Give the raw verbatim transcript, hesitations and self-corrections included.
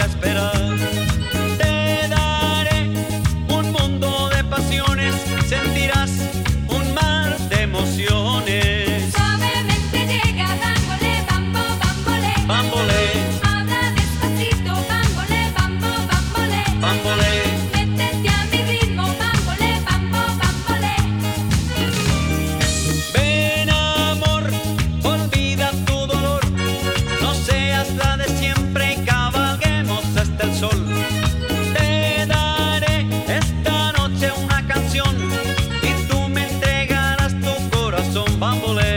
a esperar. Te daré un mundo de pasiones, sentirás un mar de emociones. Suavemente llega, bámbole, bambo, bámbole. Bámbole, Habla despacito, bámbole, bambo, bámbole. bámbole. Métete a mi ritmo, bámbole, bambo, bámbole. Ven amor, olvida tu dolor, no seas la de siempre y cabalguemos hasta el sol. Te daré esta noche una canción y tú me entregarás tu corazón, bámbole.